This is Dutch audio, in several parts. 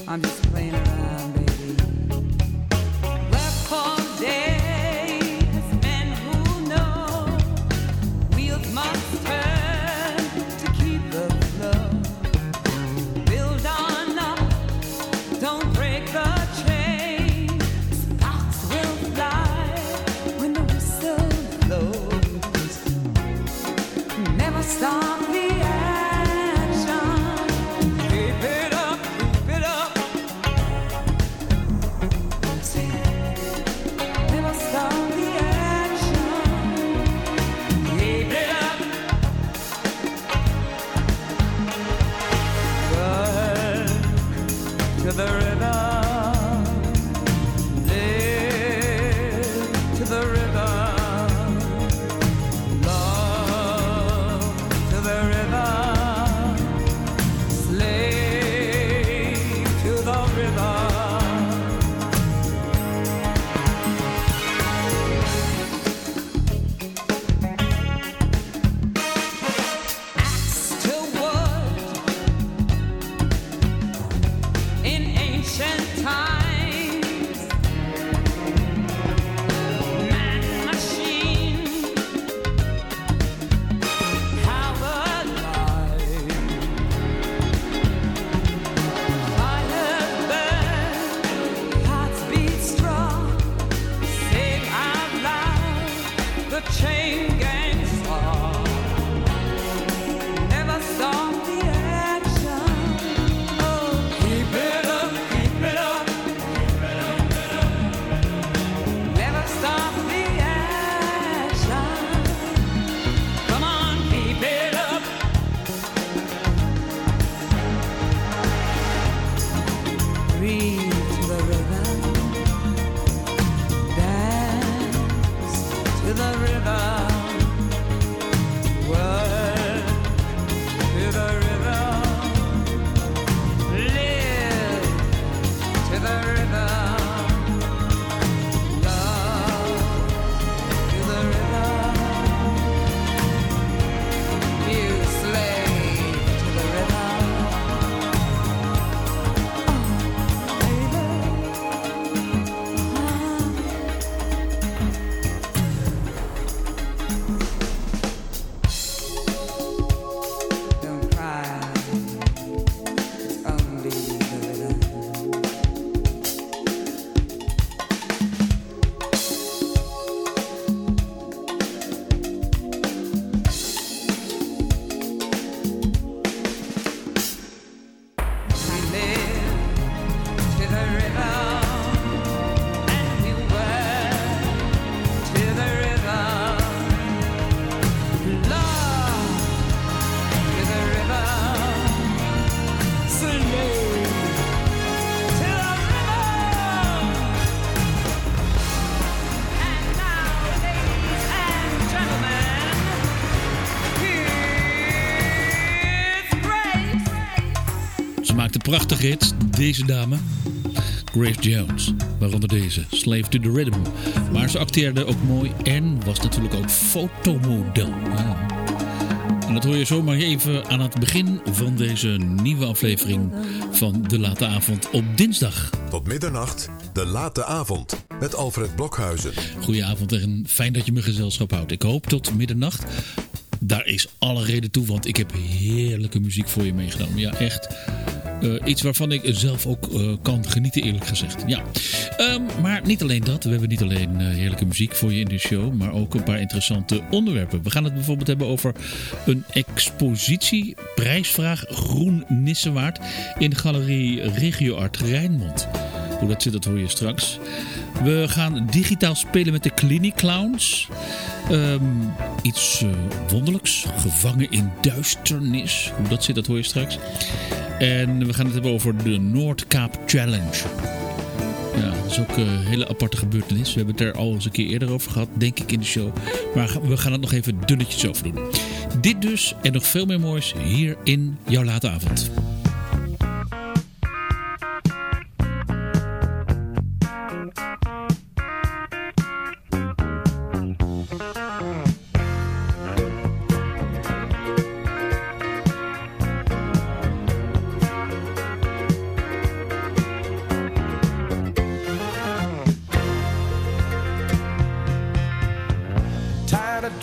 I'm just playing around, baby. Work for days, men who know wheels must turn to keep the flow. Build on up, don't break the chain. Sparks will fly when the whistle blows. Never stop the action. Keep it up, keep it up. Never stop the action. Keep it up. Work to the rhythm. Live to the rhythm. Love to the rhythm. Slave to the rhythm. Axe to wood in ancient times. Man machine powered life. Fire burn, hearts beat strong. Sing out loud the chain gang song. Never stop the action. Oh, keep it up, keep it up. Never stop the action. Come on, keep it up. Breathe to the rhythm. Dance to the rhythm. Work to the rhythm. Live to the rhythm. Love to the rhythm. You slave to the rhythm. Don't cry, it's only the rhythm. We live to the rhythm, and we work to the rhythm. Love to the rhythm, slave to the rhythm. And now, ladies and gentlemen, here's Grace. Ze maakte prachtige hits, deze dame. Grace Jones, waaronder deze, Slave to the Rhythm. Maar ze acteerde ook mooi en was natuurlijk ook fotomodel. Ja. En dat hoor je zomaar even aan het begin van deze nieuwe aflevering van De Late Avond op dinsdag. Tot middernacht, De Late Avond, met Alfred Blokhuizen. Goedenavond en fijn dat je me gezelschap houdt. Ik hoop tot middernacht. Daar is alle reden toe, want ik heb heerlijke muziek voor je meegenomen. Ja, echt. Iets waarvan ik zelf ook kan genieten, eerlijk gezegd. Ja. Maar niet alleen dat. We hebben niet alleen heerlijke muziek voor je in de show, maar ook een paar interessante onderwerpen. We gaan het bijvoorbeeld hebben over een expositie, prijsvraag Groen Nissewaard in de galerie Regio Art Rijnmond. Hoe dat zit, dat hoor je straks. We gaan digitaal spelen met de Clinic Clowns. Iets wonderlijks. Gevangen in duisternis. Hoe dat zit, dat hoor je straks. En we gaan het hebben over de Noordkaap Challenge. Ja, dat is ook een hele aparte gebeurtenis. We hebben het er al eens een keer eerder over gehad, denk ik, in de show. Maar we gaan het nog even dunnetjes over doen. Dit dus en nog veel meer moois hier in jouw late avond.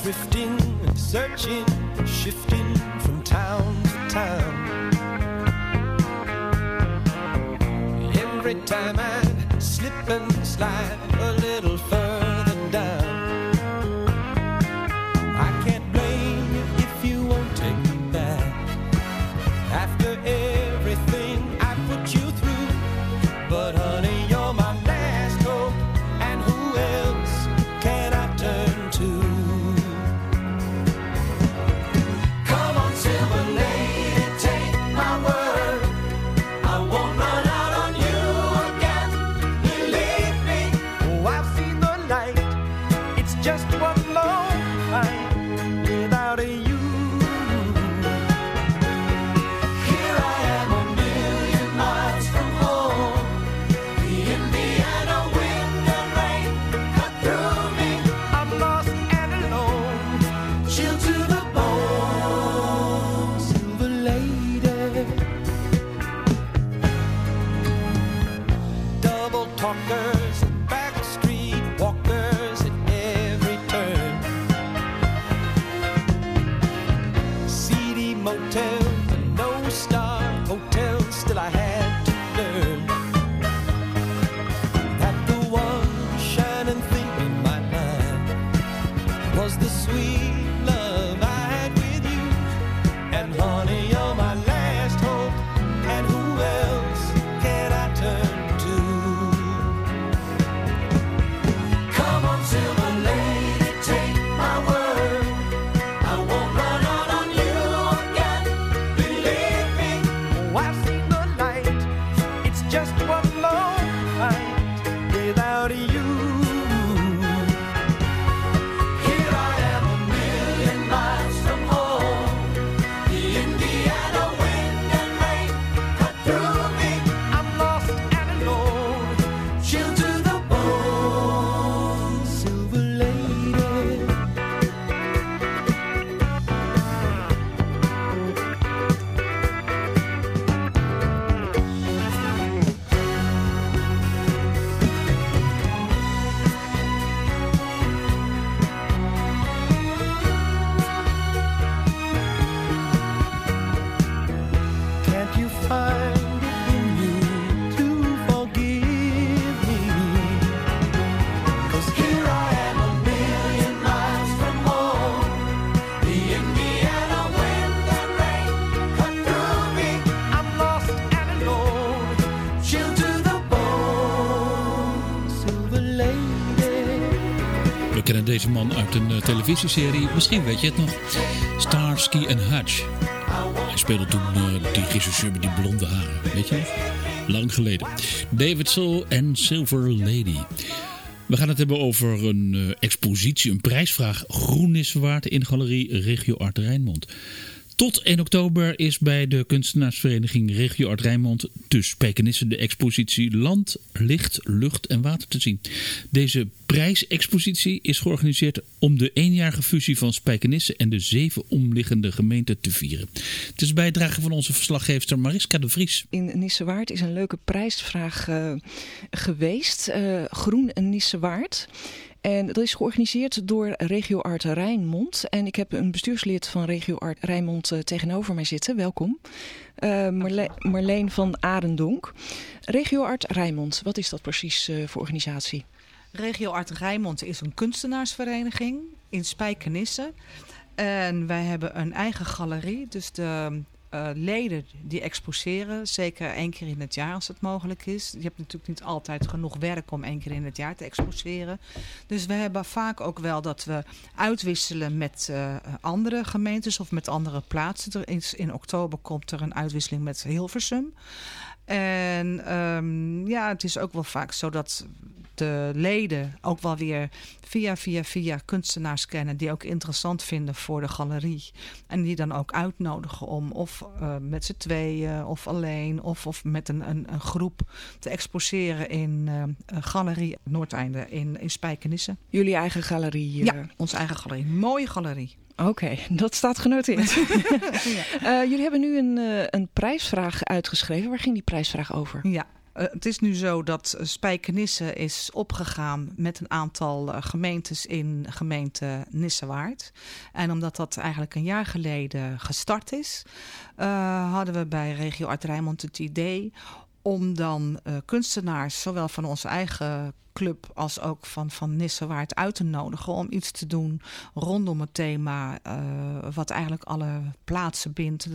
drifting, searching, shifting from town to town. Every time I slip and slide a little further down. I can't blame you if you won't take me back. After everything I put you through, but honey, you're my last hope, and who else can I turn to? Come on, silver lady, take my word, I won't run out on you again. Believe me, oh, I've seen the light. It's just one long fight without you. Here I am a million miles from home. The Indiana wind and rain cut through me. I'm lost and alone, chilled to the bone. Silver lady, double talkers, backstreet walkers at every turn. Seedy motels and no-star hotels, still I had to learn that the one shining thing in my mind was the sweet love I had with you. And honey, you're my last hope, and who else can I turn to? Come on, silver lady, take my word, I won't run out on you again. Believe me, oh, I've seen the light. It's just one long fight without you. Here I am a million miles from home. The Indiana wind and rain cut through me. I'm lost and alone, chilled to the bone. Silver lady, can't you find it in you to forgive me? 'Cause here I am a million miles from home. The Indiana wind and rain cut through me. I'm lost and alone, chilled to the bone. Silver lady. We kennen deze man uit een televisieserie. Misschien weet je het nog. Starsky and Hutch. Hij speelde toen die regisseur met die blonde haren. Weet je nog? Lang geleden. David Soul en Silver Lady. We gaan het hebben over een expositie, een prijsvraag Groen is waard in Galerie Regio Art Rijnmond. Tot 1 oktober is bij de kunstenaarsvereniging Regio Art Rijnmond te Spijkenisse de expositie Land, Licht, Lucht en Water te zien. Deze prijsexpositie is georganiseerd om de 1-jarige fusie van Spijkenisse en de 7 omliggende gemeenten te vieren. Het is een bijdrage van onze verslaggeefster Mariska de Vries. In Nissewaard is een leuke prijsvraag geweest. Groen Nissewaard. En dat is georganiseerd door Regio Art Rijnmond. En ik heb een bestuurslid van Regio Art Rijnmond tegenover mij zitten. Welkom. Marleen van Arendonk. Regio Art Rijnmond, wat is dat precies voor organisatie? Regio Art Rijnmond is een kunstenaarsvereniging in Spijkenisse. En wij hebben een eigen galerie. Dus de leden die exposeren, zeker 1 keer in het jaar als het mogelijk is. Je hebt natuurlijk niet altijd genoeg werk om 1 keer in het jaar te exposeren. Dus we hebben vaak ook wel dat we uitwisselen met andere gemeentes of met andere plaatsen. In oktober komt er een uitwisseling met Hilversum. En het is ook wel vaak zo dat de leden ook wel weer via kunstenaars kennen die ook interessant vinden voor de galerie. En die dan ook uitnodigen om of met z'n tweeën of alleen of met een groep te exposeren in Galerie Noordeinde in Spijkenisse. Jullie eigen galerie? Ja, onze eigen galerie. Mooie galerie. Oké, dat staat genoteerd. Ja. Jullie hebben nu een prijsvraag uitgeschreven. Waar ging die prijsvraag over? Ja, Het is nu zo dat Spijkenisse is opgegaan met een aantal gemeentes in gemeente Nissewaard. En omdat dat eigenlijk een jaar geleden gestart is, hadden we bij Regio Art Rijnmond het idee om dan kunstenaars, zowel van onze eigen club als ook van Nissewaard uit te nodigen om iets te doen rondom het thema wat eigenlijk alle plaatsen bindt.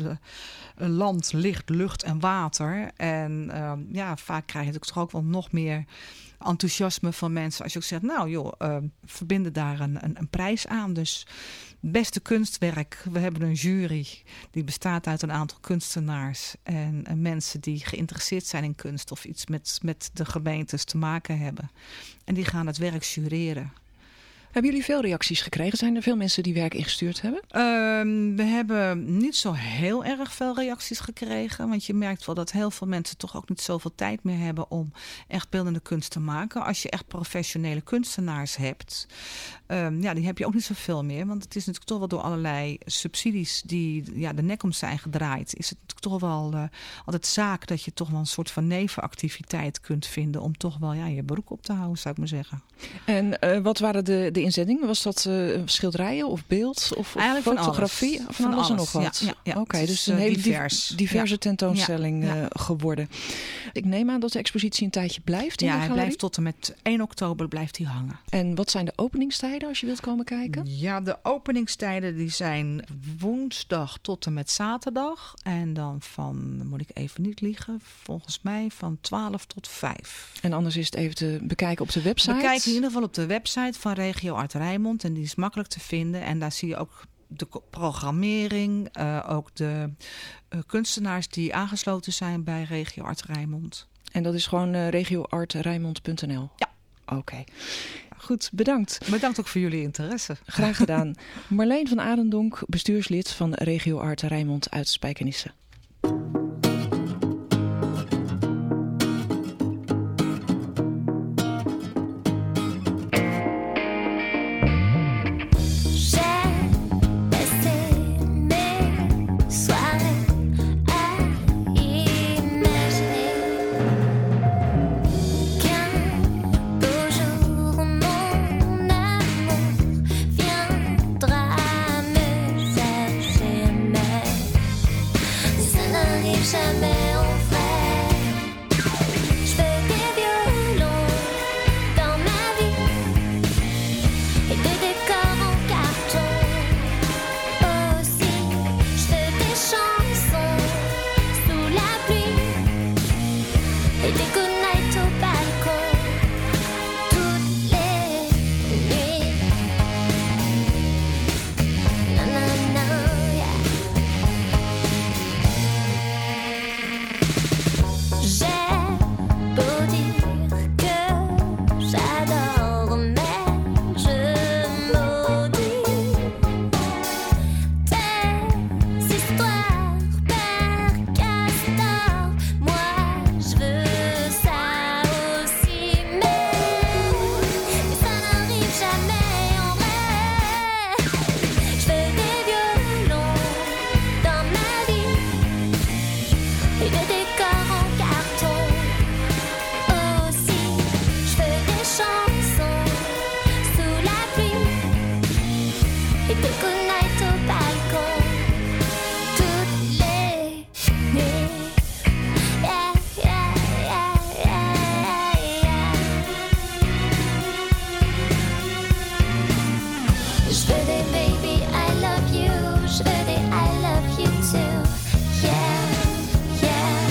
Land, licht, lucht en water. En vaak krijg je natuurlijk toch ook wel nog meer enthousiasme van mensen als je ook zegt, nou joh, verbinden daar een prijs aan. Dus beste kunstwerk. We hebben een jury die bestaat uit een aantal kunstenaars en mensen die geïnteresseerd zijn in kunst of iets met de gemeentes te maken hebben. En die gaan het werk jureren. Hebben jullie veel reacties gekregen? Zijn er veel mensen die werk ingestuurd hebben? We hebben niet zo heel erg veel reacties gekregen. Want je merkt wel dat heel veel mensen toch ook niet zoveel tijd meer hebben om echt beeldende kunst te maken. Als je echt professionele kunstenaars hebt, die heb je ook niet zoveel meer. Want het is natuurlijk toch wel door allerlei subsidies die de nek om zijn gedraaid. Is het natuurlijk toch wel altijd zaak dat je toch wel een soort van nevenactiviteit kunt vinden om toch wel je broek op te houden, zou ik maar zeggen. En wat waren de inzendingen? Was dat schilderijen of beeld of fotografie? Van alles en nog wat? Ja. Oké, dus een hele diverse tentoonstelling Ja. geworden. Ik neem aan dat de expositie een tijdje blijft in de hij galerie? blijft tot en met 1 oktober blijft hij hangen. En wat zijn de openingstijden als je wilt komen kijken? Ja, de openingstijden die zijn woensdag tot en met zaterdag. En dan van, moet ik even niet liegen, volgens mij van 12 tot 5. En anders is het even te bekijken op de website? Bekijk in ieder geval op de website van Regio Art Rijnmond. En die is makkelijk te vinden. En daar zie je ook de programmering, ook de kunstenaars die aangesloten zijn bij Regio Art Rijnmond. En dat is gewoon regioartrijnmond.nl? Ja. Oké. Goed, bedankt. Bedankt ook voor jullie interesse. Graag gedaan. Marleen van Adendonk, bestuurslid van Regio Art Rijnmond uit Spijkenisse. Jamais en vrai. Je veux des violons dans ma vie et des décors en carton aussi. Je veux des chansons sous la pluie et des good night au balcon toutes les nuits. Na na na, yeah. J'ai beau dire que j'adore, mais je maudis tes histoires, Père Castor. Moi, je veux ça aussi, mais ça n'arrive jamais en vrai. Je veux des violons dans ma vie et des décors en carton aussi. Je veux des chansons sous la pluie et des good night au balcon toutes les nuits. Yeah, yeah, yeah, yeah, yeah. Je veux des baby, I love you. Je veux des I love you too. Yeah, yeah.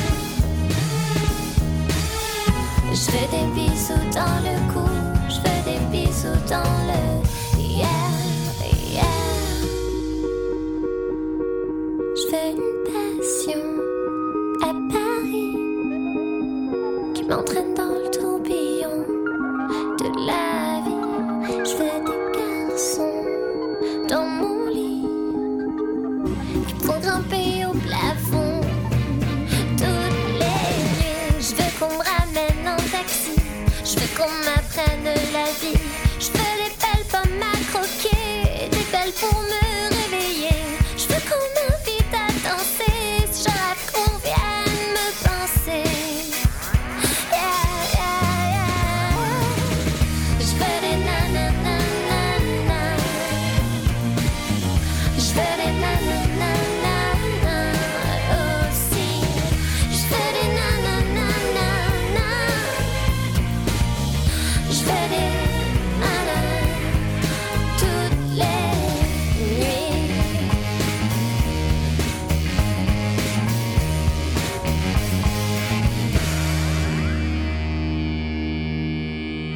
Je veux des bisous dans le cou. Je veux des bisous dans le yeah, yeah. Je veux une passion à Paris qui m'entraîne dans le tourbillon de la vie. Je veux des garçons dans mon lit qui font grimper au plafond toutes les nuits. Je veux qu'on me ramène en taxi. Je veux qu'on m'apprenne la vie. Je veux des belles pommes à croquer, des belles pour me réveiller. Je veux qu'on m'invite à danser, si je rêve qu'on vienne me pincer.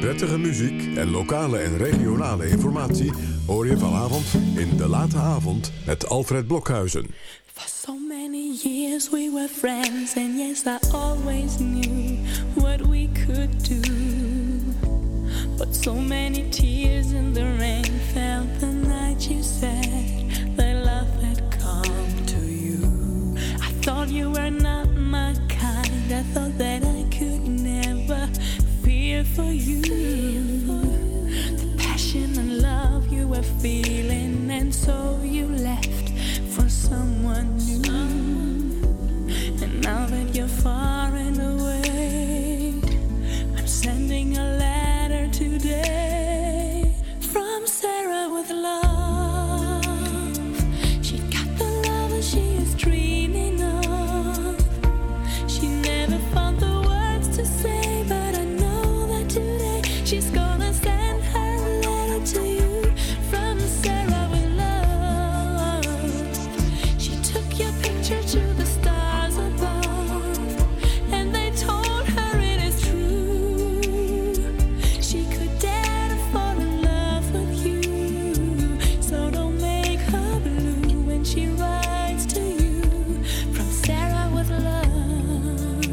Prettige muziek en lokale en regionale informatie hoor je vanavond in De Late Avond met Alfred Blokhuizen. For so many years we were friends, and yes, I always knew what we could do. But so many tears in the rain fell the night you said that love had come to you. I thought you were not my kind, I thought that I could never fear for you. The passion and love you were feeling, and so you left for someone new. And now that you're far and away, I'm sending a letter today from Sarah with love. She got the love that she is dreaming of. She never found the words to say, but I know that today she's gonna send her a letter to you from Sarah with love. She took your picture to the stars above, and they told her it is true. She could dare to fall in love with you, so don't make her blue when she writes to you from Sarah with love.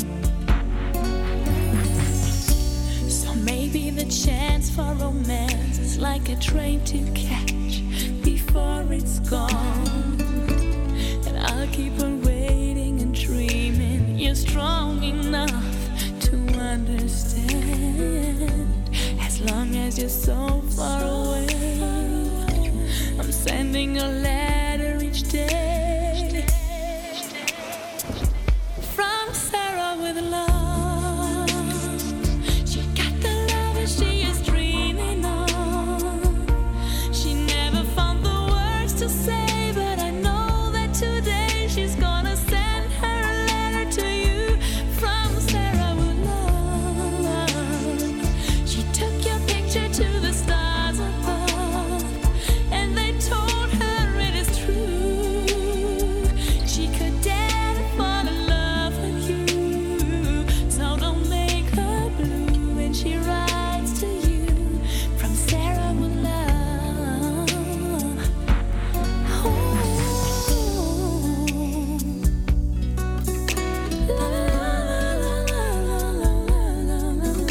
So maybe the chance for romance is like a train to catch before it's gone. And I'll keep on waiting and dreaming you're strong enough to understand. As long as you're so far away, I'm sending a letter each day from Sarah with love. She got the love that she is dreaming of. She never found the words to say, but I know that today she's gonna send her a letter to you from Sarah with love. She took your picture to the stars above, and they told her it is true. She could dare to fall in love with you, so don't make her blue when she writes to you from Sarah with love. Oh. La, la, la, la, la, la, la, la,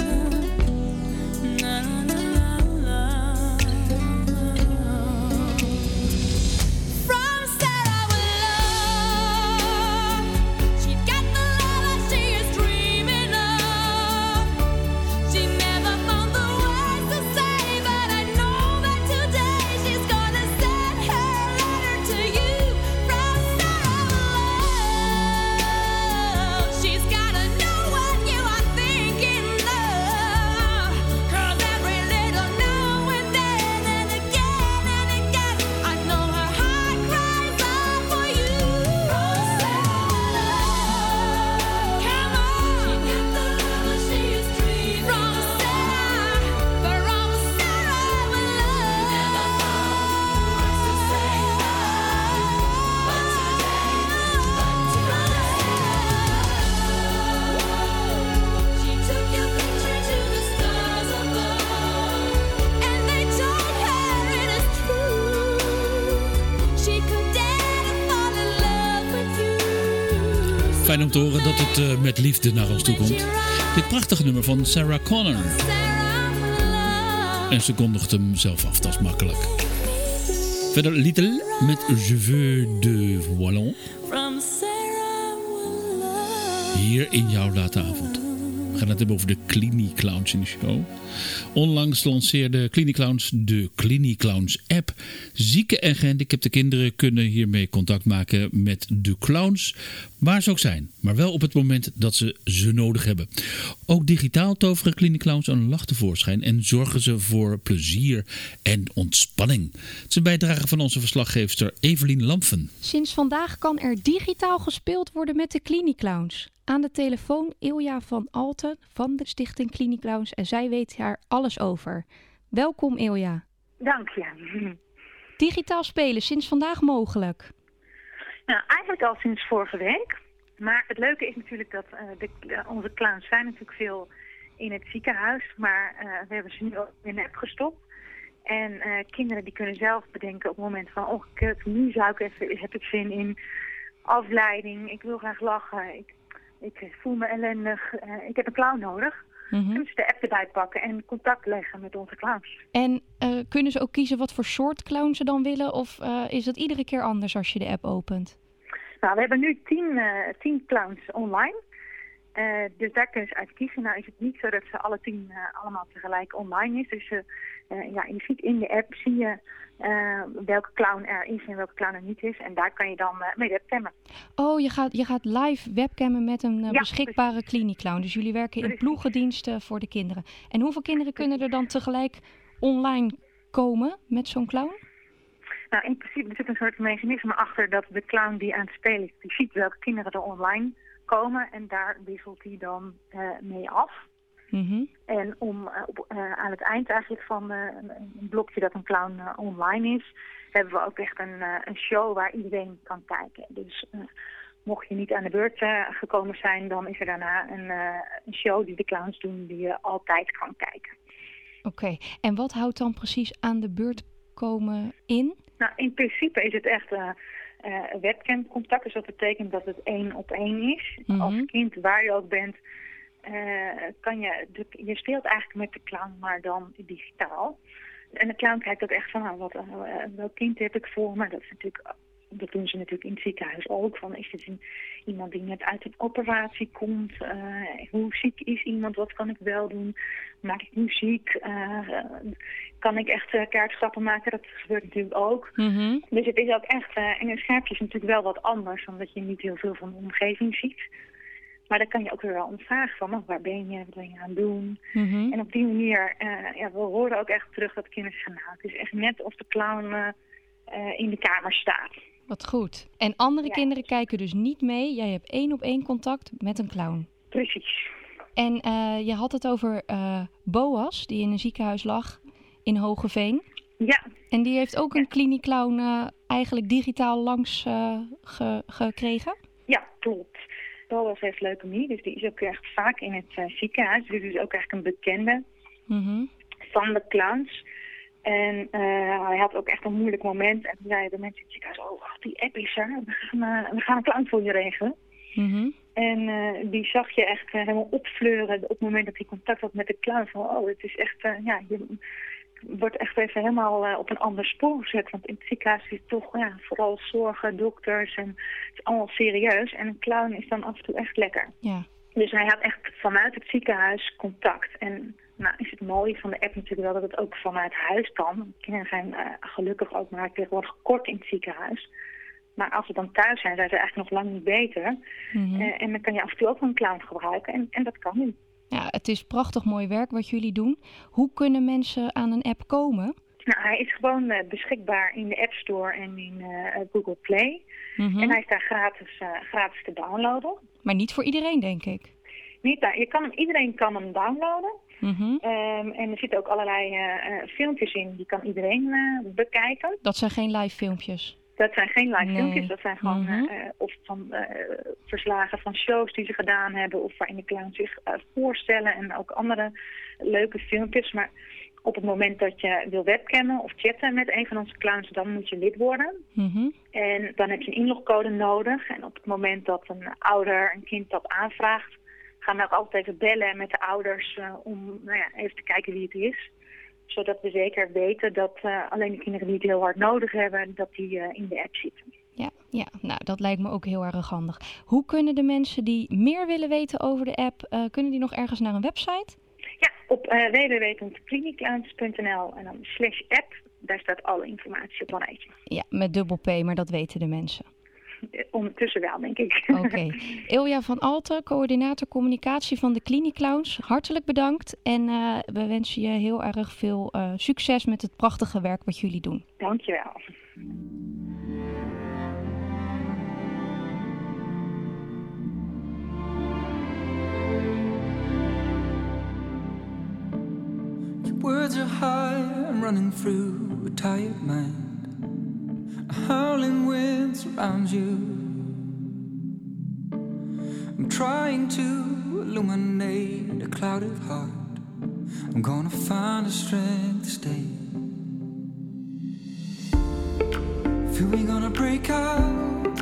from Sarah with love. She got the love that she is dreaming of. She never found the words to say, but I know that today she's gonna send her letter to you from Sarah with love. She's gotta know what you are thinking of, 'cause every little now and then and again, I know her heart cries out for you. From Sarah with love. Come on. She got the love that she is dreaming from Sarah with love. Never found words to say, but today, she took your picture to the stars above, and they told her it is true. She could dare to fall in love with you. Fijn om te horen dat het met liefde naar ons toe komt. Dit prachtige nummer van Sarah Connor. Sarah with love. En ze kondigt hem zelf af, dat is makkelijk. Verder Little met Je veux de Wallon. From Sarah with love. Hier in jouw late avond. We gaan het hebben over de Clini Clowns in de show. Onlangs lanceerde Clini Clowns de Clini Clowns app. Zieke en gehandicapte kinderen kunnen hiermee contact maken met de clowns, waar ze ook zijn. Maar wel op het moment dat ze nodig hebben. Ook digitaal toveren Clini Clowns een lach tevoorschijn en zorgen ze voor plezier en ontspanning. Het is een bijdrage van onze verslaggeefster Evelien Lampfen. Sinds vandaag kan er digitaal gespeeld worden met de Clini Clowns. Aan de telefoon Ilja van Alten van de stichting Clini Clowns en zij weet daar alles over. Welkom Ilja. Dank je. Digitaal spelen, sinds vandaag mogelijk? Nou, eigenlijk al sinds vorige week. Maar het leuke is natuurlijk dat onze clowns zijn natuurlijk veel in het ziekenhuis. Maar we hebben ze nu ook in de app gestopt. En kinderen die kunnen zelf bedenken op het moment van... nu heb ik zin in afleiding. Ik wil graag lachen. Ik voel me ellendig. Ik heb een clown nodig. Kunnen ze de app erbij pakken en contact leggen met onze clowns. En kunnen ze ook kiezen wat voor soort clown ze dan willen? Of is dat iedere keer anders als je de app opent? Nou, we hebben nu 10 clowns online. Dus daar kunnen ze uit kiezen. Nou is het niet zo dat ze alle 10 allemaal tegelijk online is. Dus je ziet in de app zie je welke clown er is en welke clown er niet is. En daar kan je dan mee webcammen. Oh, je gaat live webcammen met een beschikbare klinieclown. Dus jullie werken in ploegendiensten voor de kinderen. En hoeveel kinderen kunnen er dan tegelijk online komen met zo'n clown? Nou, in principe er zit een soort mechanisme achter dat de clown die aan het spelen is, die ziet welke kinderen er online komen en daar wisselt hij dan mee af. En aan het eind eigenlijk van een blokje dat een clown online is, hebben we ook echt een show waar iedereen kan kijken. Dus mocht je niet aan de beurt gekomen zijn, dan is er daarna een show die de clowns doen die je altijd kan kijken. Oké, en wat houdt dan precies aan de beurt komen in? Nou, in principe is het echt webcamcontact. Dus dat betekent dat het 1-op-1 is. Als kind, waar je ook bent, je speelt eigenlijk met de clown, maar dan digitaal. En de clown kijkt ook echt van, welk kind heb ik voor me? Dat doen ze natuurlijk in het ziekenhuis ook. Van, is dit iemand die net uit een operatie komt? Hoe ziek is iemand? Wat kan ik wel doen? Maak ik muziek? Kan ik echt kaartgrappen maken? Dat gebeurt natuurlijk ook. Dus het is ook echt... en een schermpje is natuurlijk wel wat anders, omdat je niet heel veel van de omgeving ziet. Maar dan kan je ook weer wel omvragen van, waar ben je? Wat ben je aan het doen? En op die manier, we horen ook echt terug dat kinderen zeggen, nou, het is echt net of de clown in de kamer staat. Wat goed. En andere kinderen kijken dus niet mee. Jij hebt 1-op-1 contact met een clown. Precies. En je had het over Boas, die in een ziekenhuis lag in Hogeveen. Ja. En die heeft ook een klinieclown eigenlijk digitaal langs gekregen? Ja, klopt. Boas heeft leukemie, dus die is ook echt vaak in het ziekenhuis. Dus die is ook echt een bekende van de clowns. En hij had ook echt een moeilijk moment. En toen zeiden de mensen in het ziekenhuis, die app is er. We gaan een clown voor je regelen. En die zag je echt helemaal opfleuren op het moment dat hij contact had met de clown. Van, het is echt, je wordt echt even helemaal op een ander spoor gezet. Want in het ziekenhuis is het toch vooral zorgen, dokters en het is allemaal serieus. En een clown is dan af en toe echt lekker. Ja. Dus hij had echt vanuit het ziekenhuis contact. En nou is het mooie van de app natuurlijk wel dat het ook vanuit huis kan. Kinderen zijn gelukkig ook maar tegenwoordig kort in het ziekenhuis. Maar als ze dan thuis zijn ze eigenlijk nog lang niet beter. En dan kan je af en toe ook een clown gebruiken. En dat kan nu. Ja, het is prachtig mooi werk wat jullie doen. Hoe kunnen mensen aan een app komen? Nou, hij is gewoon beschikbaar in de App Store en in Google Play. En hij is daar gratis te downloaden. Maar niet voor iedereen, denk ik. Iedereen kan hem downloaden. En er zitten ook allerlei filmpjes in, die kan iedereen bekijken. Dat zijn geen live filmpjes? Dat zijn geen live filmpjes, dat zijn gewoon of van verslagen van shows die ze gedaan hebben of waarin de clowns zich voorstellen en ook andere leuke filmpjes. Maar op het moment dat je wil webcammen of chatten met een van onze clowns, dan moet je lid worden. En dan heb je een inlogcode nodig. En op het moment dat een ouder een kind dat aanvraagt, gaan we ook altijd even bellen met de ouders om even te kijken wie het is. Zodat we zeker weten dat alleen de kinderen die het heel hard nodig hebben, dat die in de app zitten. Ja, nou dat lijkt me ook heel erg handig. Hoe kunnen de mensen die meer willen weten over de app, kunnen die nog ergens naar een website? Ja, op www.klinieclowns.nl en dan /app. Daar staat alle informatie op een rijtje. Ja, met dubbel P, maar dat weten de mensen. Ondertussen wel, denk ik. Oké. Ilja van Alten, coördinator communicatie van de Klinieclowns. Hartelijk bedankt en we wensen je heel erg veel succes met het prachtige werk wat jullie doen. Dankjewel. Words are high, I'm running through a tired mind. A howling wind surrounds you. I'm trying to illuminate a clouded heart. I'm gonna find the strength to stay. Feel we gonna break out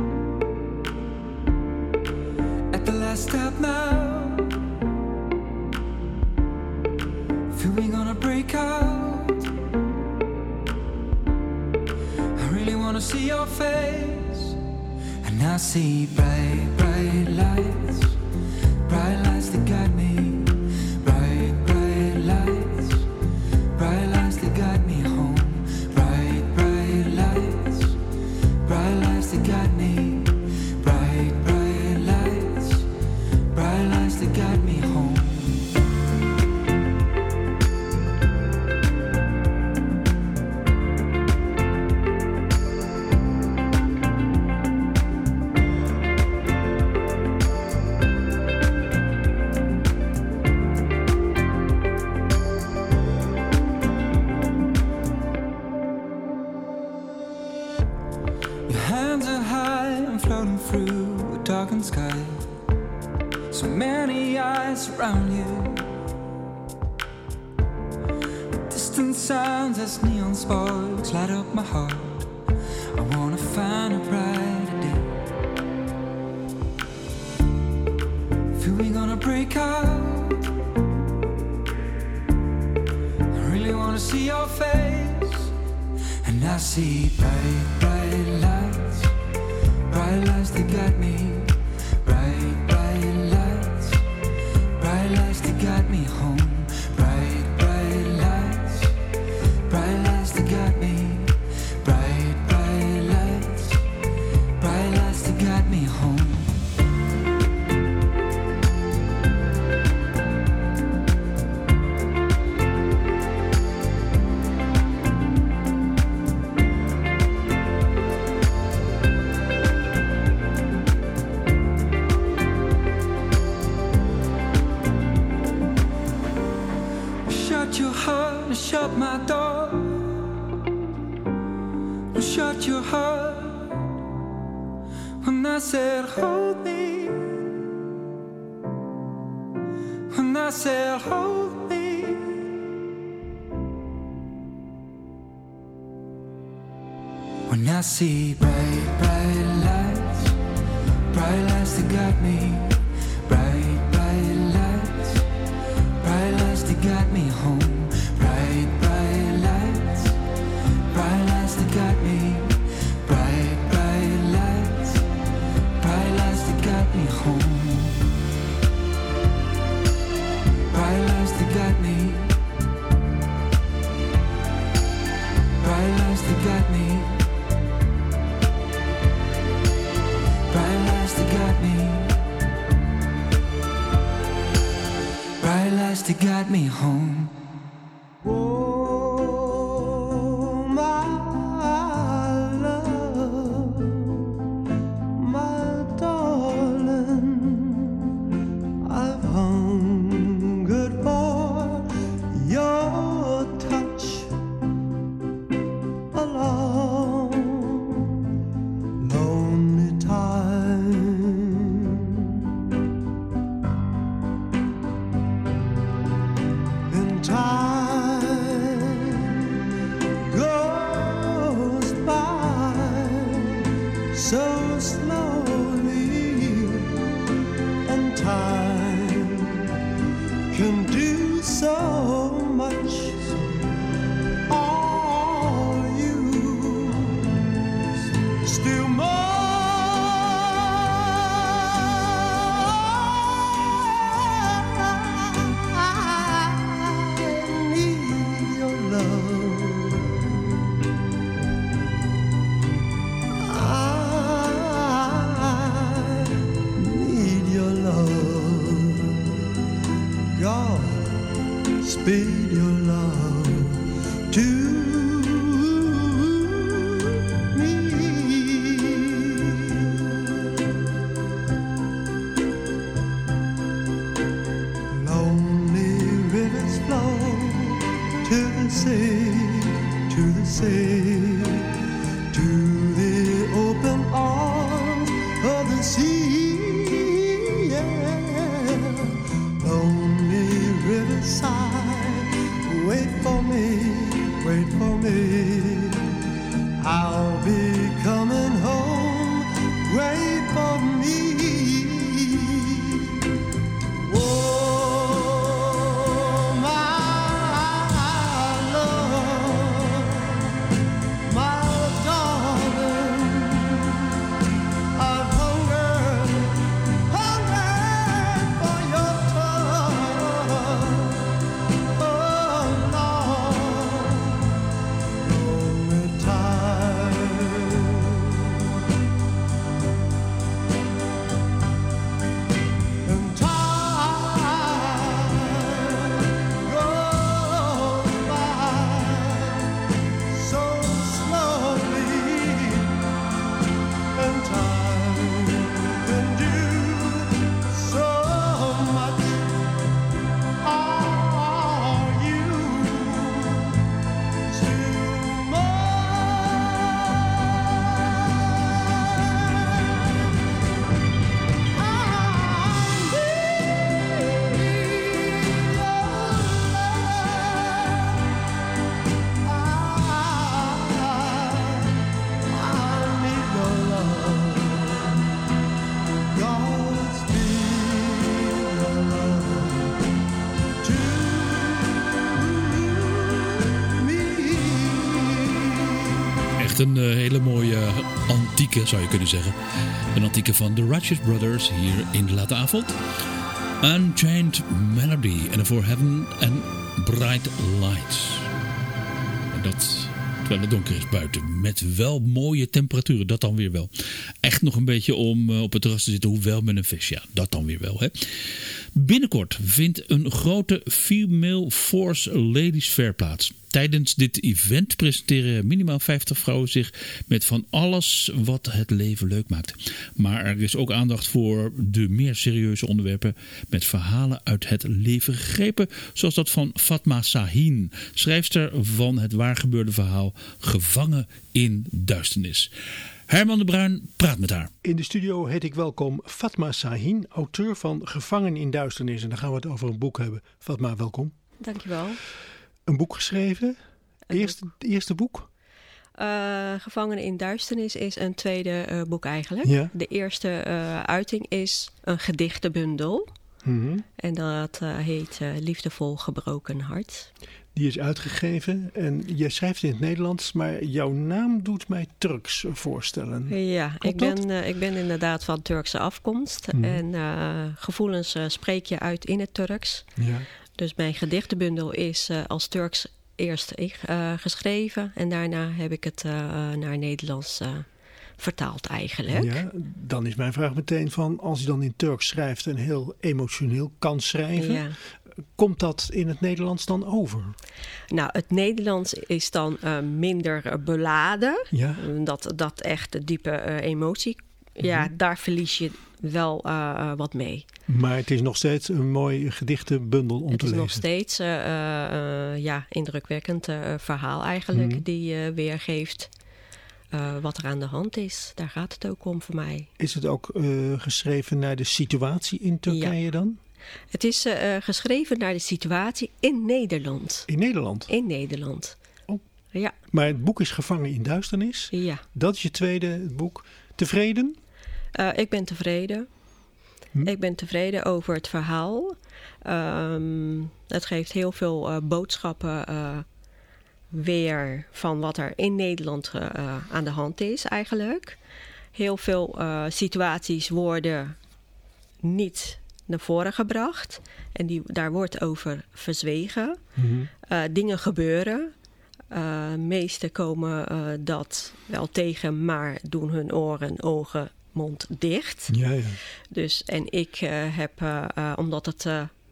at the last step now. Feel we gonna break out. I really wanna see your face, and I see bright, bright lights that guide me. Bright, bright lights that guide me home. Bright, bright lights that guide me. Bright, bright lights that guide me home. Sky, so many eyes around you. Distant sounds as neon sparks light up my heart. I wanna find a brighter day. Feel we gonna break out. I really wanna see your face, and I see bright, bright lights that guide me. Bright, bright lights that guide me home. Bright, bright lights that guide me. Bright, bright lights that guide me home. Shut my door. Shut your heart. When I said hold me. When I said hold me. When I see bright, bright lights that guide me. Bright, bright lights that guide me home. Bright, bright lights that guide me. Bright, bright lights that guide me home. Bright lights that guide me. Bright lights that guide me. Bright lights that guide me. Bright lights that guide me home. Speed your love to me. Lonely rivers flow to the sea, to the sea, to the open arms of the sea. Yeah. Echt een hele mooie antieke, zou je kunnen zeggen. Een antieke van de Righteous Brothers hier in de late avond. Unchained Melody. En daarvoor Heaven and Bright Lights. En dat terwijl het donker is buiten. Met wel mooie temperaturen. Dat dan weer wel. Echt nog een beetje om op het terras te zitten. Hoewel met een vis. Ja, dat dan weer wel. Hè. Binnenkort vindt een grote Female Force Ladies Fair plaats. Tijdens dit event presenteren minimaal 50 vrouwen zich met van alles wat het leven leuk maakt. Maar er is ook aandacht voor de meer serieuze onderwerpen met verhalen uit het leven gegrepen. Zoals dat van Fatma Sahin, schrijfster van het waargebeurde verhaal Gevangen in Duisternis. Herman de Bruin praat met haar. In de studio heet ik welkom Fatma Sahin, auteur van Gevangen in Duisternis. En dan gaan we het over een boek hebben. Fatma, welkom. Dankjewel. Een boek geschreven. Eerste boek? Gevangen in Duisternis is een tweede boek eigenlijk. Ja. De eerste uiting is een gedichtenbundel. Mm-hmm. En dat heet Liefdevol Gebroken Hart. Die is uitgegeven en jij schrijft in het Nederlands, maar jouw naam doet mij Turks voorstellen. Ja, ik ben inderdaad van Turkse afkomst. Mm-hmm. En gevoelens spreek je uit in het Turks. Ja. Dus mijn gedichtenbundel is als Turks eerst geschreven. En daarna heb ik het naar Nederlands vertaald eigenlijk. Ja, dan is mijn vraag meteen van, als je dan in Turks schrijft en heel emotioneel kan schrijven, ja. Komt dat in het Nederlands dan over? Nou, het Nederlands is dan minder beladen. Ja. Dat echt diepe emotie. Ja, daar verlies je wel wat mee. Maar het is nog steeds een mooi gedichtenbundel om te lezen. Het is nog steeds indrukwekkend verhaal eigenlijk. Die weergeeft wat er aan de hand is. Daar gaat het ook om voor mij. Is het ook geschreven naar de situatie in Turkije dan? Het is geschreven naar de situatie in Nederland. In Nederland? In Nederland. Oh. Ja. Maar het boek is Gevangen in Duisternis. Ja. Dat is je tweede boek. Tevreden? Ik ben tevreden. Ik ben tevreden over het verhaal. Het geeft heel veel boodschappen weer van wat er in Nederland aan de hand is eigenlijk. Heel veel situaties worden niet naar voren gebracht. En daar wordt over verzwegen. Mm-hmm. Dingen gebeuren. Meesten komen dat wel tegen, maar doen hun oren, ogen, mond dicht. Ja, ja. Dus, en ik heb, omdat het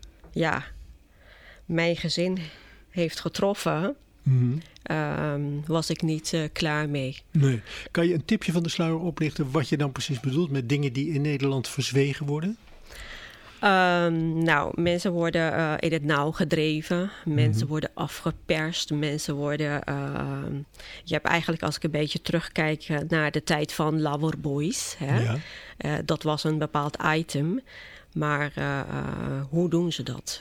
mijn gezin heeft getroffen, was ik niet klaar mee. Nee. Kan je een tipje van de sluier oplichten wat je dan precies bedoelt met dingen die in Nederland verzwegen worden? Mensen worden in het nauw gedreven. Mensen worden afgeperst. Mensen worden... je hebt eigenlijk, als ik een beetje terugkijk naar de tijd van Loverboys. Ja. Dat was een bepaald item. Maar hoe doen ze dat?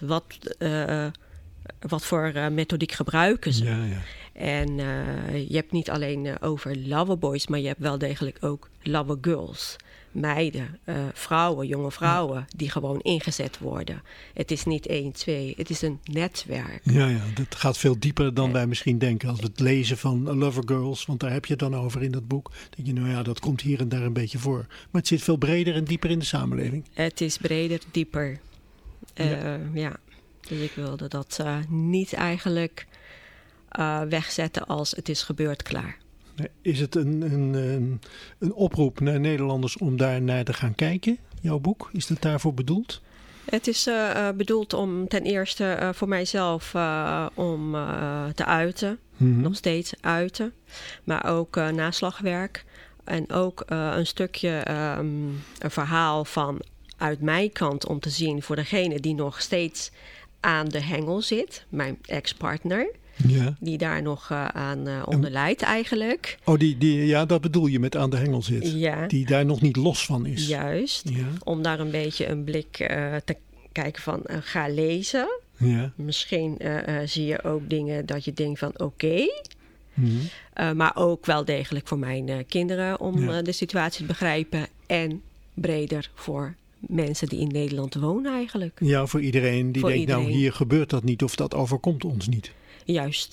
Wat voor methodiek gebruiken ze? Ja, ja. En je hebt niet alleen over loverboys, maar je hebt wel degelijk ook lovergirls. Meiden, vrouwen, jonge vrouwen die gewoon ingezet worden. Het is niet 1, 2, het is een netwerk. Ja, ja, dat gaat veel dieper dan wij misschien denken. Als we het lezen van Lovergirls, want daar heb je het dan over in dat boek. Dan denk je, dat komt hier en daar een beetje voor. Maar het zit veel breder en dieper in de samenleving. Het is breder, dieper. Ja. Dus ik wilde dat niet eigenlijk wegzetten als het is gebeurd, klaar. Is het een oproep naar Nederlanders om daar naar te gaan kijken, jouw boek? Is dat daarvoor bedoeld? Het is bedoeld om ten eerste voor mijzelf om te uiten. Nog steeds uiten. Maar ook naslagwerk. En ook een stukje een verhaal van uit mijn kant om te zien voor degene die nog steeds aan de hengel zit. Mijn ex-partner. Ja. Die daar nog aan onderlijdt eigenlijk. Oh, dat bedoel je met aan de hengel zit. Ja. Die daar nog niet los van is. Juist. Ja. Om daar een beetje een blik te kijken van ga lezen. Ja. Misschien zie je ook dingen dat je denkt van oké. Maar ook wel degelijk voor mijn kinderen om de situatie te begrijpen. En breder voor mensen die in Nederland wonen eigenlijk. Ja, voor iedereen die denkt, iedereen. Nou hier gebeurt dat niet of dat overkomt ons niet. Juist.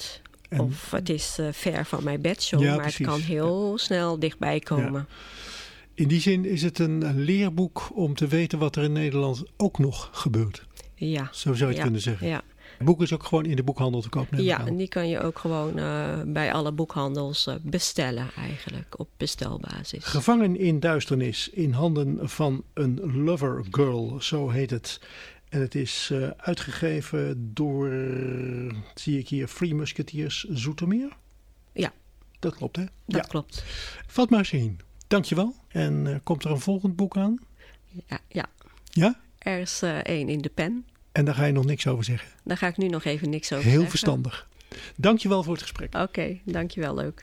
Of het is ver van mijn bedshow, maar precies. Het kan heel snel dichtbij komen. Ja. In die zin is het een leerboek om te weten wat er in Nederland ook nog gebeurt. Ja. Zo zou je het kunnen zeggen. Ja. Het boek is ook gewoon in de boekhandel te koop. Ja, en die kan je ook gewoon bij alle boekhandels bestellen eigenlijk, op bestelbasis. Gevangen in duisternis, in handen van een lover girl, zo heet het. En het is uitgegeven door, zie ik hier, Free Musketeers Zoetermeer? Ja. Dat klopt, hè? Dat klopt. Fatma Shaheen, dankjewel. En komt er een volgend boek aan? Ja. Ja? Er is 1 in de pen. En daar ga je nog niks over zeggen? Daar ga ik nu nog even niks over zeggen. Heel verstandig. Dankjewel voor het gesprek. Oké, dankjewel, leuk.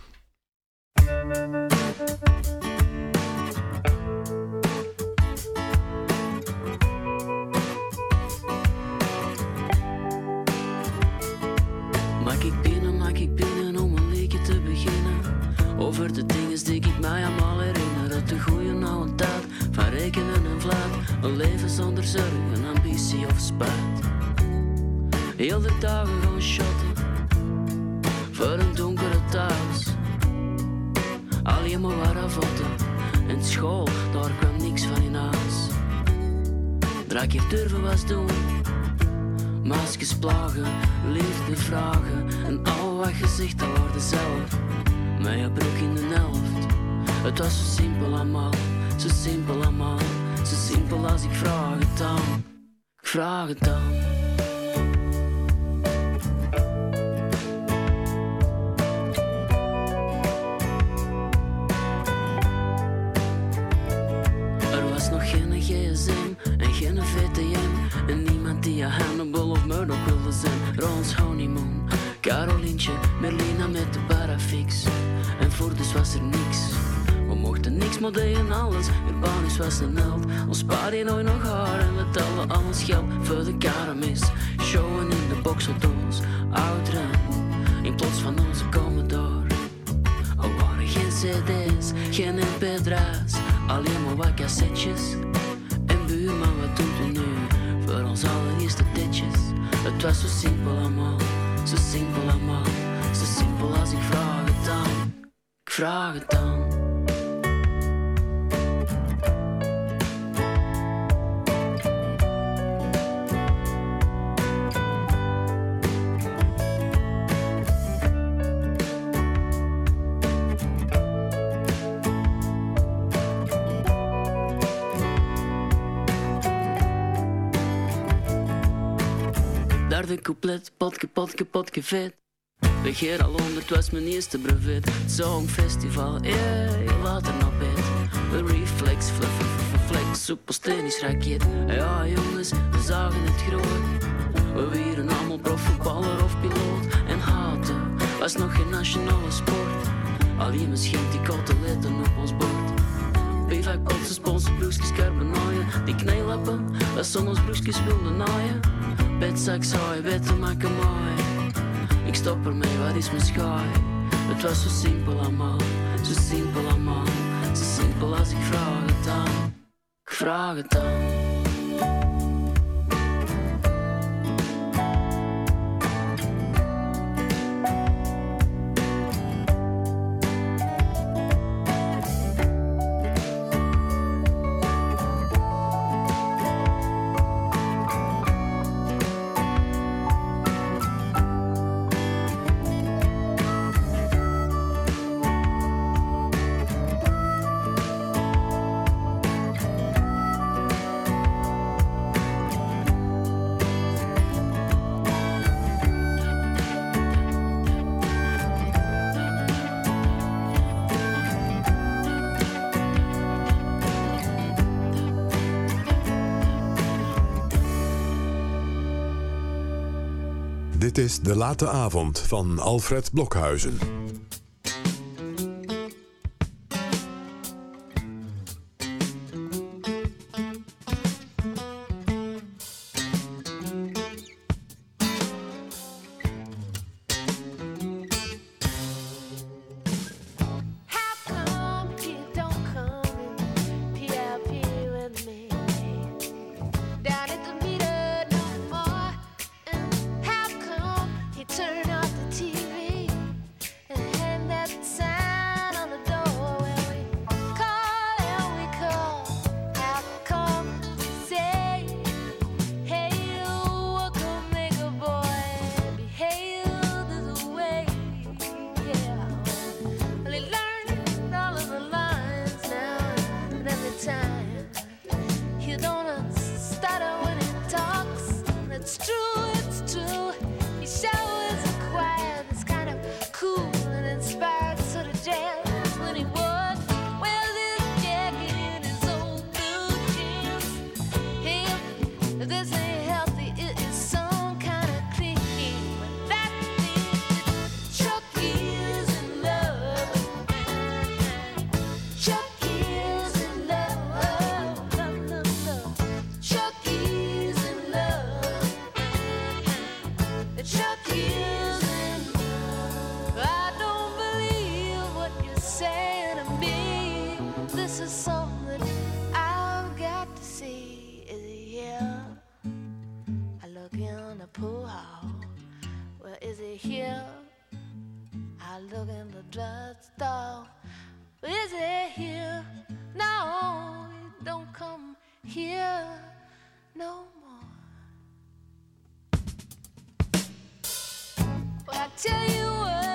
Mag ik binnen om een liedje te beginnen? Over de dingen die ik mij allemaal herinner. Uit de goeie oude tijd van rekenen en vlaat. Een leven zonder zorgen, ambitie of spijt. Heel de dagen gaan shotten voor een donkere thuis. Alleen maar waar avotten. En school, daar kwam niks van in huis. 3 keer durven was doen. Maskers plagen, liefde vragen. En al wat gezegd, dat wordt zelf. Met je broek in de helft. Het was zo simpel allemaal, zo simpel allemaal. Zo simpel als ik vraag het dan. Ik vraag het dan. Er was nog geen gsm en geen VTM. En niemand die Hannibal of Murdoch wilde zijn. Rons honeymoon, Carolientje, Merlina met de parafix. En voor dus was er niks. We mochten niks, maar deden alles. Urbanus was een held. Ons pa deed nooit nog haar. En we telden al ons geld voor de karamis. Showen in de boxerdoos. Ouderen, in plaats van onze Commodore. Er waren geen cd's, geen mp3's. Alleen maar wat cassettes. En buurman, wat doet u nu? Voor ons allereerste ditjes. Het was zo simpel allemaal, zo simpel allemaal. Zo simpel als ik vraag het dan. Ik vraag het dan. Derde couplet, potke vet. Begeer al 100, was mijn eerste brevet. Het Songfestival, later naar bed. De reflex, flex, soepels tennisraket. Ja jongens, we zagen het groot. We wieren allemaal profvoetballer of piloot. En haten was nog geen nationale sport. Alleen misschien die koteletten op ons bord. Bivak, potsen, sponsen, broekjes, carbonaaien. Die knijlappen, dat soms broekjes wilden naaien. Betzak saai, wetten maken mooi. Ik stop ermee, wat is mijn schaai? Het was zo simpel allemaal, zo simpel allemaal. Zo simpel als ik vraag het dan. Ik vraag het dan. Dit is De Late Avond van Alfred Blokhuizen. Turn off the TV. pool hall. Well, is he here? I look in the drugstore. Is he here? No, he don't come here no more. Well, I tell you what,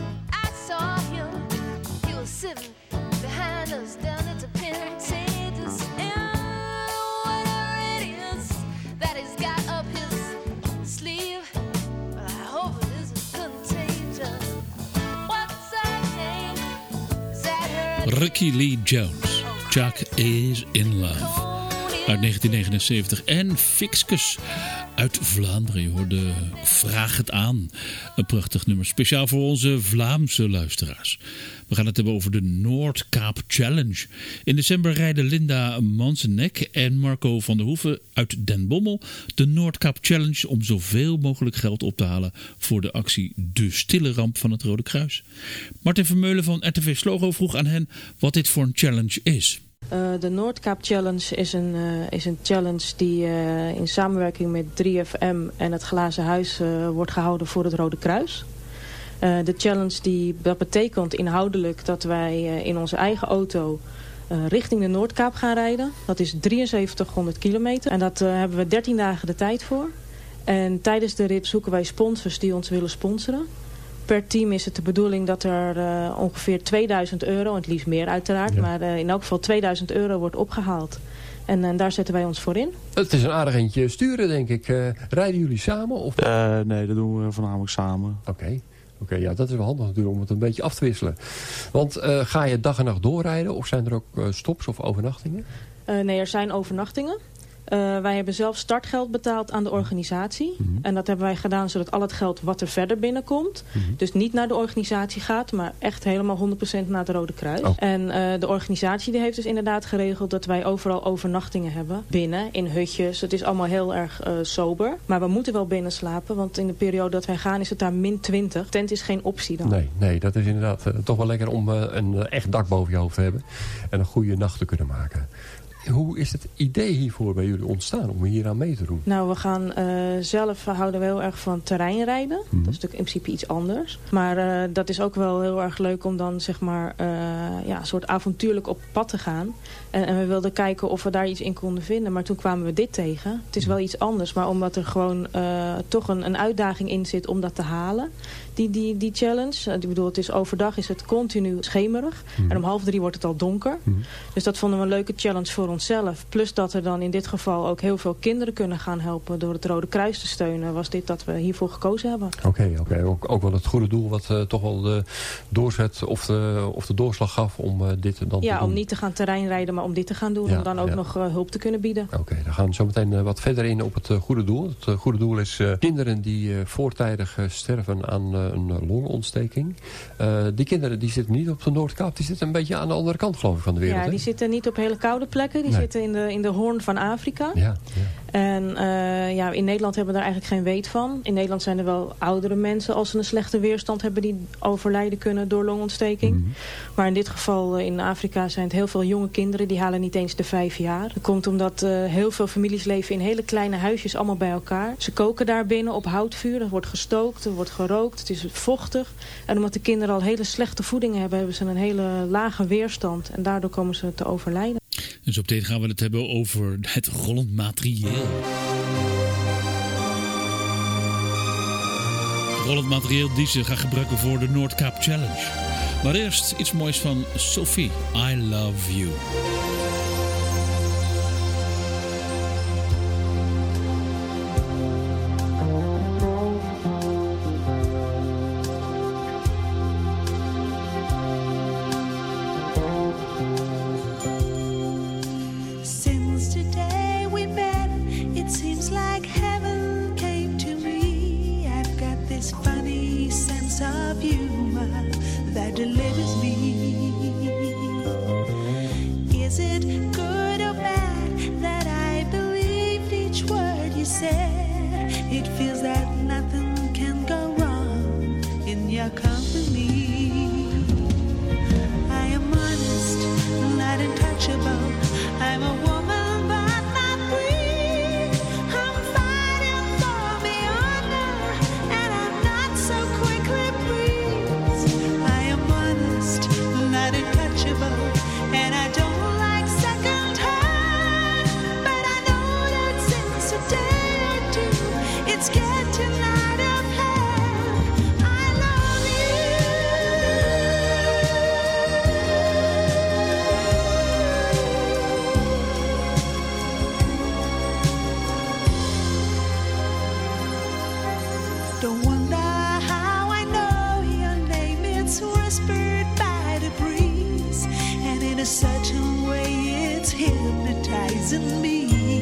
I saw him. He was sitting behind us down at the Pentateuch. And whatever it is that he's got up his sleeve, well, I hope it isn't contagious. What's her name? Is that her? Ricky Lee Jones. Chuck is in love. Uit 1979. En Fixkes uit Vlaanderen. Je hoorde Vraag het aan. Een prachtig nummer. Speciaal voor onze Vlaamse luisteraars. We gaan het hebben over de Noordkaap Challenge. In december rijden Linda Mansenek en Marco van der Hoeven uit Den Bommel de Noordkaap Challenge om zoveel mogelijk geld op te halen voor de actie De Stille Ramp van het Rode Kruis. Martin Vermeulen van RTV Slogo vroeg aan hen wat dit voor een challenge is. De Noordkaap Challenge is een challenge die in samenwerking met 3FM en het Glazen Huis wordt gehouden voor het Rode Kruis. De challenge dat betekent inhoudelijk dat wij in onze eigen auto richting de Noordkaap gaan rijden. Dat is 7300 kilometer en dat hebben we 13 dagen de tijd voor. En tijdens de rit zoeken wij sponsors die ons willen sponsoren. Per team is het de bedoeling dat er ongeveer 2000 euro, het liefst meer uiteraard, maar in elk geval 2000 euro wordt opgehaald. En daar zetten wij ons voor in. Het is een aardig eentje sturen, denk ik. Rijden jullie samen? Of? Nee, dat doen we voornamelijk samen. Oké, ja, dat is wel handig natuurlijk om het een beetje af te wisselen. Want ga je dag en nacht doorrijden of zijn er ook stops of overnachtingen? Nee, er zijn overnachtingen. Wij hebben zelf startgeld betaald aan de organisatie. Mm-hmm. En dat hebben wij gedaan zodat al het geld wat er verder binnenkomt, dus niet naar de organisatie gaat, maar echt helemaal 100% naar het Rode Kruis. Oh. En de organisatie die heeft dus inderdaad geregeld dat wij overal overnachtingen hebben. Binnen, in hutjes. Het is allemaal heel erg sober. Maar we moeten wel binnen slapen, want in de periode dat wij gaan is het daar -20. Tent is geen optie dan. Nee, dat is inderdaad toch wel lekker om een echt dak boven je hoofd te hebben. En een goede nacht te kunnen maken. Hoe is het idee hiervoor bij jullie ontstaan om hier aan mee te doen? Nou, we gaan zelf houden we heel erg van terreinrijden. Mm-hmm. Dat is natuurlijk in principe iets anders. Maar dat is ook wel heel erg leuk om dan zeg maar een soort avontuurlijk op pad te gaan. En we wilden kijken of we daar iets in konden vinden. Maar toen kwamen we dit tegen. Het is wel iets anders, maar omdat er gewoon toch een uitdaging in zit om dat te halen. Die challenge. Ik bedoel, het is overdag is het continu schemerig. Mm-hmm. En om 2:30 wordt het al donker. Mm-hmm. Dus dat vonden we een leuke challenge voor onszelf. Plus dat er dan in dit geval ook heel veel kinderen kunnen gaan helpen door het Rode Kruis te steunen. Was dit dat we hiervoor gekozen hebben. Oké. Ook wel het goede doel wat toch wel de doorzet of de doorslag gaf om dit dan te doen. Ja, om niet te gaan terreinrijden, maar om dit te gaan doen. Ja, om dan ook nog hulp te kunnen bieden. Oké, dan gaan we zo meteen wat verder in op het goede doel. Het goede doel is kinderen die voortijdig sterven aan een longontsteking. Die kinderen die zitten niet op de Noordkaap. Die zitten een beetje aan de andere kant, geloof ik, van de wereld. Ja, die zitten niet op hele koude plekken. Die zitten in de Hoorn van Afrika. Ja. En in Nederland hebben we daar eigenlijk geen weet van. In Nederland zijn er wel oudere mensen als ze een slechte weerstand hebben die overlijden kunnen door longontsteking. Mm-hmm. Maar in dit geval in Afrika zijn het heel veel jonge kinderen. Die halen niet eens de 5 jaar. Dat komt omdat heel veel families leven in hele kleine huisjes allemaal bij elkaar. Ze koken daar binnen op houtvuur. Er wordt gestookt, er wordt gerookt. Het is vochtig. En omdat de kinderen al hele slechte voeding hebben, hebben ze een hele lage weerstand. En daardoor komen ze te overlijden. En zo meteen gaan we het hebben over het rollend materieel. Rollend materieel die ze gaan gebruiken voor de Noordkaap Challenge. Maar eerst iets moois van Sophie. I Love You. I'm a woman, but not free. I'm fighting for me. It's getting out of hand. I love you. Don't wonder how I know your name. It's whispered by the breeze, and in a certain way it's hypnotizing me.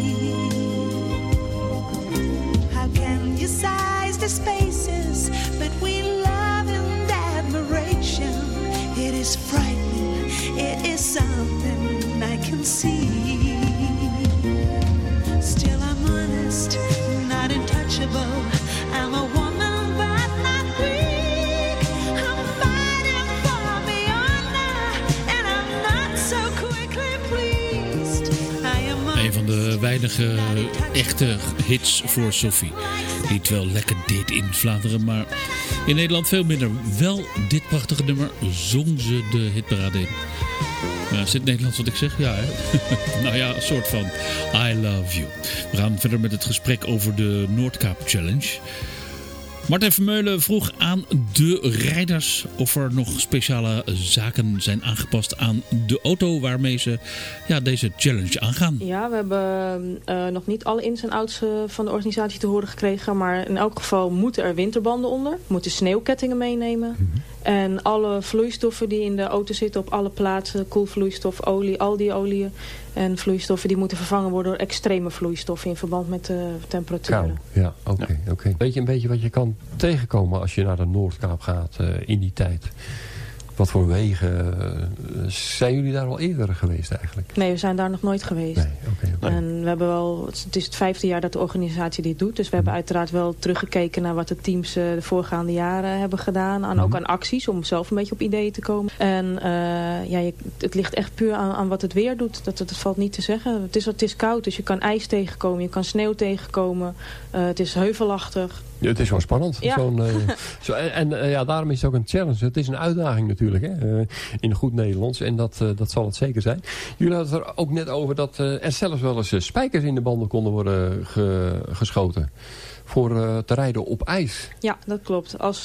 How can you size the spaces between love and admiration? It is frightening, it is something I can see. Still I'm honest, not untouchable. I'm a woman but not weak. I'm fighting for the honor, and I'm not so quickly pleased. I am Een van de weinige echte hits voor Sophie. Die het wel lekker deed in Vlaanderen, maar in Nederland veel minder. Wel dit prachtige nummer zong ze de hitparade in. Is dit Nederlands wat ik zeg? Ja, hè? Nou ja, een soort van I love you. We gaan verder met het gesprek over de Noordkaap Challenge. Martijn Vermeulen vroeg aan de rijders of er nog speciale zaken zijn aangepast aan de auto waarmee ze deze challenge aangaan. Ja, we hebben nog niet alle ins en outs van de organisatie te horen gekregen. Maar in elk geval moeten er winterbanden onder. We moeten sneeuwkettingen meenemen. Mm-hmm. En alle vloeistoffen die in de auto zitten op alle plaatsen. Koelvloeistof, olie, al die oliën. En vloeistoffen die moeten vervangen worden door extreme vloeistoffen in verband met de temperaturen. Ja, oké. Weet je een beetje wat je kan tegenkomen als je naar de Noordkaap gaat in die tijd? Wat voor wegen zijn jullie daar al eerder geweest eigenlijk? Nee, we zijn daar nog nooit geweest. Nee, oké. En we hebben wel, het is het 5e jaar dat de organisatie dit doet. Dus we hebben uiteraard wel teruggekeken naar wat de teams de voorgaande jaren hebben gedaan. Ook aan acties, om zelf een beetje op ideeën te komen. En het ligt echt puur aan wat het weer doet. Dat valt niet te zeggen. Het is koud, dus je kan ijs tegenkomen, je kan sneeuw tegenkomen. Het is heuvelachtig. Ja, het is wel spannend. Ja. Daarom is het ook een challenge. Het is een uitdaging natuurlijk, hè? In goed Nederlands. En dat zal het zeker zijn. Jullie hadden het er ook net over dat er zelfs wel eens spijkers in de banden konden worden geschoten. Voor te rijden op ijs. Ja, dat klopt. Als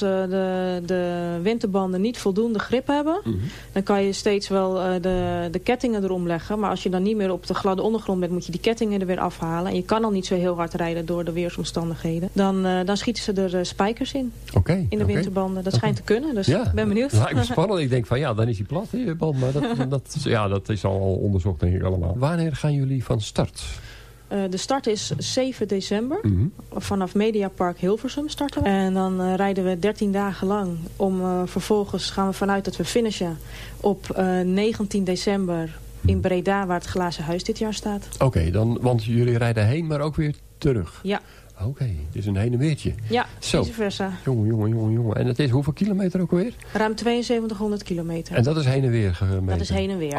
de winterbanden niet voldoende grip hebben, dan kan je steeds wel de kettingen erom leggen. Maar als je dan niet meer op de gladde ondergrond bent, moet je die kettingen er weer afhalen. En je kan al niet zo heel hard rijden door de weersomstandigheden. Dan schieten ze er spijkers in. In de winterbanden. Dat schijnt te kunnen, dus ik ben benieuwd. Dat lijkt me spannend. Ik denk van dan is hij plat, je band. Maar dat is al onderzocht denk ik allemaal. Wanneer gaan jullie van start? De start is 7 december. Vanaf Mediapark Hilversum starten we. En dan rijden we 13 dagen lang. Vervolgens gaan we vanuit dat we finishen op 19 december in Breda, waar het Glazen Huis dit jaar staat. Oké, want jullie rijden heen, maar ook weer terug. Ja. Oké, het is een heen en weertje. Ja, vice versa. Jongen. En het is hoeveel kilometer ook alweer? Ruim 7200 kilometer. En dat is heen en weer gemeten? Dat is heen en weer,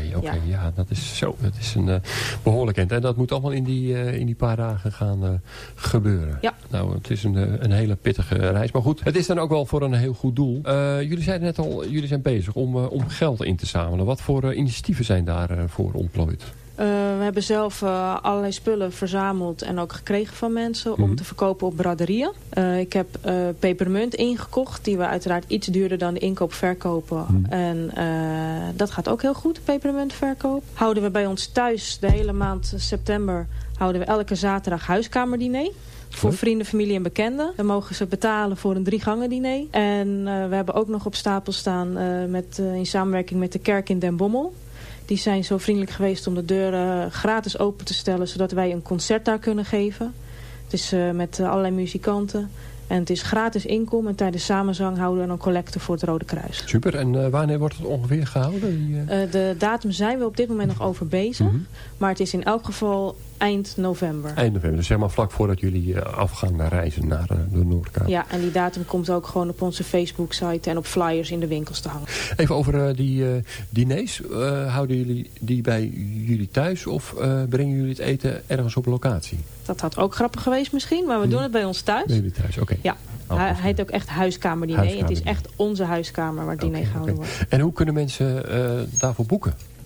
ja. Dat is zo. Dat is een behoorlijk eind. En dat moet allemaal in die paar dagen gaan gebeuren. Ja. Nou, het is een hele pittige reis. Maar goed, het is dan ook wel voor een heel goed doel. Jullie zeiden net al, jullie zijn bezig om geld in te zamelen. Wat voor initiatieven zijn daarvoor ontplooid? We hebben zelf allerlei spullen verzameld en ook gekregen van mensen om te verkopen op braderieën. Ik heb pepermunt ingekocht, die we uiteraard iets duurder dan de inkoop verkopen. En dat gaat ook heel goed, pepermuntverkoop. Houden we bij ons thuis de hele maand september, houden we elke zaterdag huiskamerdiner. Voor vrienden, familie en bekenden. Dan mogen ze betalen voor een 3-gangen diner. En we hebben ook nog op stapel staan in samenwerking met de kerk in Den Bommel. Die zijn zo vriendelijk geweest om de deuren gratis open te stellen, zodat wij een concert daar kunnen geven. Het is met allerlei muzikanten. En het is gratis inkomen. En tijdens samenzang houden we een collecte voor het Rode Kruis. Super. En wanneer wordt het ongeveer gehouden? De datum zijn we op dit moment nog over bezig. Maar het is in elk geval eind november. Eind november. Dus zeg maar vlak voordat jullie afgaan naar reizen naar de Noordkaap. Ja, en die datum komt ook gewoon op onze Facebook-site en op flyers in de winkels te hangen. Even over die diners. Houden jullie die bij jullie thuis of brengen jullie het eten ergens op locatie? Dat had ook grappig geweest misschien, maar we doen het bij ons thuis. Bij jullie thuis, oké. Ja, hij heet ook echt huiskamerdiner. Het is echt onze huiskamer waar het diner gehouden wordt. En hoe kunnen mensen daarvoor boeken?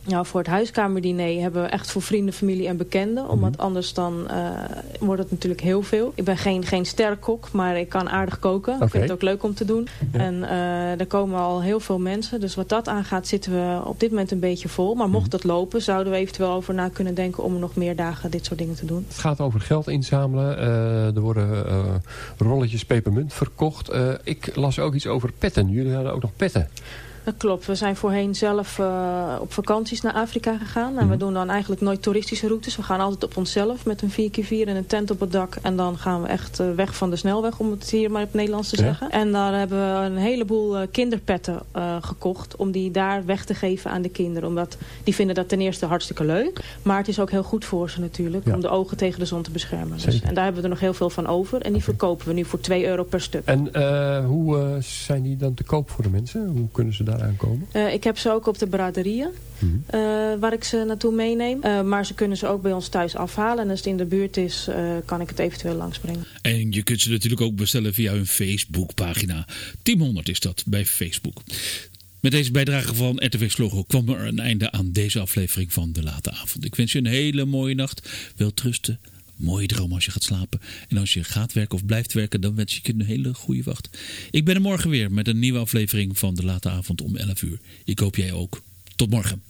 Nou, voor het huiskamerdiner hebben we echt voor vrienden, familie en bekenden. Omdat anders dan wordt het natuurlijk heel veel. Ik ben geen sterkkok, maar ik kan aardig koken. Ik vind het ook leuk om te doen. Ja. En er komen al heel veel mensen. Dus wat dat aangaat zitten we op dit moment een beetje vol. Maar mocht dat lopen, zouden we eventueel over na kunnen denken om nog meer dagen dit soort dingen te doen. Het gaat over geld inzamelen. Er worden rolletjes pepermunt verkocht. Ik las ook iets over petten. Jullie hadden ook nog petten. Dat klopt. We zijn voorheen zelf op vakanties naar Afrika gegaan. En we doen dan eigenlijk nooit toeristische routes. We gaan altijd op onszelf met een 4x4 en een tent op het dak. En dan gaan we echt weg van de snelweg, om het hier maar op Nederlands te zeggen. En daar hebben we een heleboel kinderpetten gekocht. Om die daar weg te geven aan de kinderen. Omdat die vinden dat ten eerste hartstikke leuk. Maar het is ook heel goed voor ze natuurlijk. Ja. Om de ogen tegen de zon te beschermen. Dus, en daar hebben we er nog heel veel van over. En die verkopen we nu voor €2 per stuk. En hoe zijn die dan te koop voor de mensen? Hoe kunnen ze daar aankomen? Ik heb ze ook op de braderieën. Waar ik ze naartoe meeneem. Maar ze kunnen ze ook bij ons thuis afhalen. En als het in de buurt is, kan ik het eventueel langsbrengen. En je kunt ze natuurlijk ook bestellen via hun Facebookpagina. Team 100 is dat bij Facebook. Met deze bijdrage van RTV Slogo kwam er een einde aan deze aflevering van De Late Avond. Ik wens je een hele mooie nacht. Wel trusten. Mooie droom als je gaat slapen. En als je gaat werken of blijft werken, dan wens ik je een hele goede wacht. Ik ben er morgen weer met een nieuwe aflevering van De Late Avond om 11 uur. Ik hoop jij ook. Tot morgen.